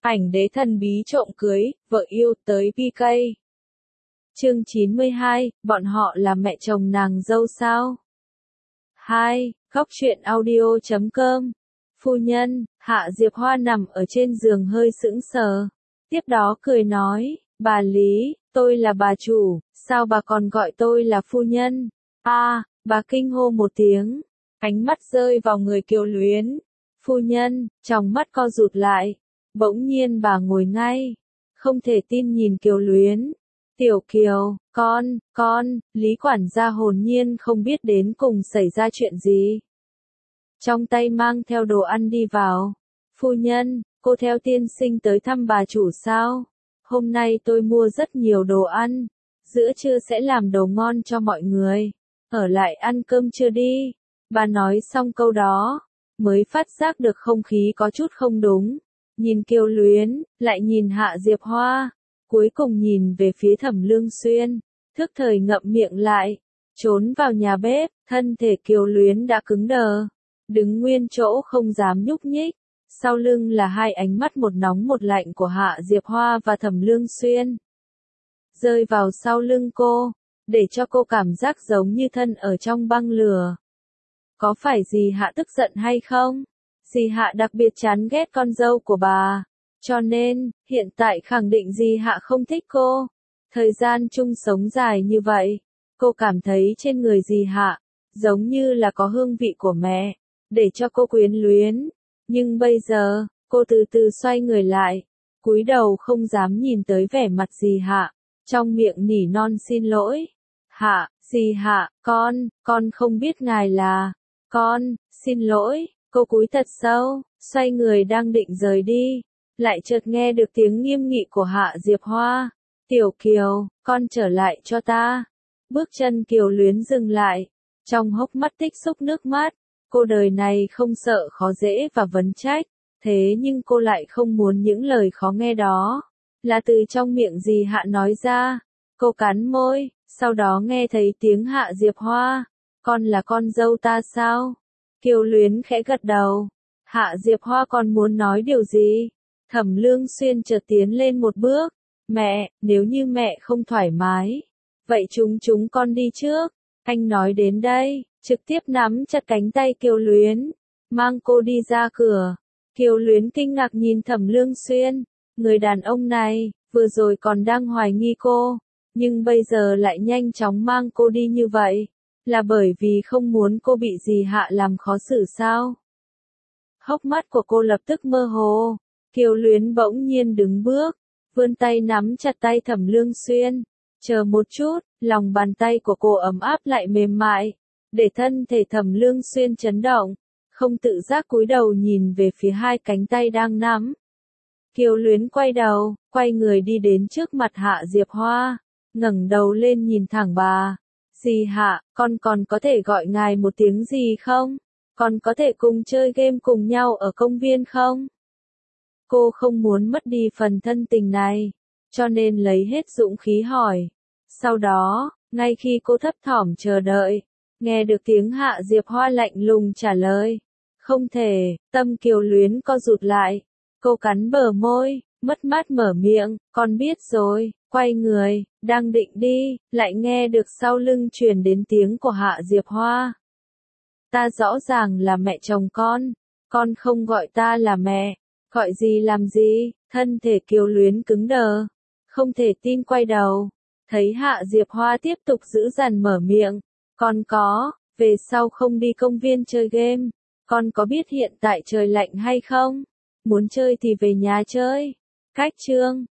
Ảnh đế thần bí trộm cưới, vợ yêu tới PK. Chương 92, bọn họ là mẹ chồng nàng dâu sao? 2. Góc truyện audio.com. Phu nhân, Hạ Diệp Hoa nằm ở trên giường hơi sững sờ. Tiếp đó cười nói, bà Lý, tôi là bà chủ, sao bà còn gọi tôi là phu nhân? Bà kinh hô một tiếng, ánh mắt rơi vào người Kiều Luyến. Phu nhân, trong mắt co rụt lại. Bỗng nhiên bà ngồi ngay, không thể tin nhìn Kiều Luyến. Tiểu Kiều, con, Lý quản gia hồn nhiên không biết đến cùng xảy ra chuyện gì. Trong tay mang theo đồ ăn đi vào. Phu nhân, cô theo tiên sinh tới thăm bà chủ sao? Hôm nay tôi mua rất nhiều đồ ăn, giữa trưa sẽ làm đồ ngon cho mọi người. Ở lại ăn cơm trưa đi. Bà nói xong câu đó, mới phát giác được không khí có chút không đúng. Nhìn Kiều Luyến, lại nhìn Hạ Diệp Hoa, cuối cùng nhìn về phía Thẩm Lương Xuyên, thức thời ngậm miệng lại, trốn vào nhà bếp, thân thể Kiều Luyến đã cứng đờ, đứng nguyên chỗ không dám nhúc nhích, sau lưng là hai ánh mắt một nóng một lạnh của Hạ Diệp Hoa và Thẩm Lương Xuyên. Rơi vào sau lưng cô, để cho cô cảm giác giống như thân ở trong băng lửa. Có phải dì Hạ tức giận hay không? Dì Hạ đặc biệt chán ghét con dâu của bà, cho nên, hiện tại khẳng định dì Hạ không thích cô. Thời gian chung sống dài như vậy, cô cảm thấy trên người dì Hạ, giống như là có hương vị của mẹ, để cho cô quyến luyến. Nhưng bây giờ, cô từ từ xoay người lại, cúi đầu không dám nhìn tới vẻ mặt dì Hạ, trong miệng nỉ non xin lỗi. Dì Hạ, con không biết ngài là, xin lỗi. Cô cúi thật sâu, xoay người đang định rời đi, lại chợt nghe được tiếng nghiêm nghị của Hạ Diệp Hoa. Tiểu Kiều, con trở lại cho ta. Bước chân Kiều Luyến dừng lại, trong hốc mắt tích xúc nước mắt. Cô đời này không sợ khó dễ và vấn trách, thế nhưng cô lại không muốn những lời khó nghe đó là từ trong miệng dì Hạ nói ra. Cô cắn môi, sau đó nghe thấy tiếng Hạ Diệp Hoa. Con là con dâu ta sao? Kiều Luyến khẽ gật đầu. Hạ Diệp Hoa còn muốn nói điều gì? Thẩm Lương Xuyên chợt tiến lên một bước. Mẹ, nếu như mẹ không thoải mái, vậy chúng con đi trước. Anh nói đến đây, trực tiếp nắm chặt cánh tay Kiều Luyến, mang cô đi ra cửa. Kiều Luyến kinh ngạc nhìn Thẩm Lương Xuyên. Người đàn ông này, vừa rồi còn đang hoài nghi cô, nhưng bây giờ lại nhanh chóng mang cô đi như vậy. Là bởi vì không muốn cô bị dì Hạ làm khó xử sao? Hốc mắt của cô lập tức mơ hồ. Kiều Luyến bỗng nhiên đứng bước, vươn tay nắm chặt tay Thẩm Lương Xuyên. Chờ một chút, lòng bàn tay của cô ấm áp lại mềm mại, để thân thể Thẩm Lương Xuyên chấn động, không tự giác cúi đầu nhìn về phía hai cánh tay đang nắm. Kiều Luyến quay đầu, quay người đi đến trước mặt Hạ Diệp Hoa, ngẩng đầu lên nhìn thẳng bà. Dì Hạ, con còn có thể gọi ngài một tiếng gì không? Con có thể cùng chơi game cùng nhau ở công viên không? Cô không muốn mất đi phần thân tình này, cho nên lấy hết dũng khí hỏi. Sau đó, ngay khi cô thấp thỏm chờ đợi, nghe được tiếng Hạ Diệp Hoa lạnh lùng trả lời. Không thể, tâm Kiều Luyến co rụt lại. Cô cắn bờ môi, mất mát mở miệng, con biết rồi. Quay người, đang định đi, lại nghe được sau lưng truyền đến tiếng của Hạ Diệp Hoa. Ta rõ ràng là mẹ chồng con không gọi ta là mẹ, gọi gì làm gì? Thân thể Kiều Luyến cứng đờ, không thể tin quay đầu, thấy Hạ Diệp Hoa tiếp tục giữ dằn mở miệng. Con có, về sau không đi công viên chơi game, con có biết hiện tại trời lạnh hay không? Muốn chơi thì về nhà chơi. Cách chương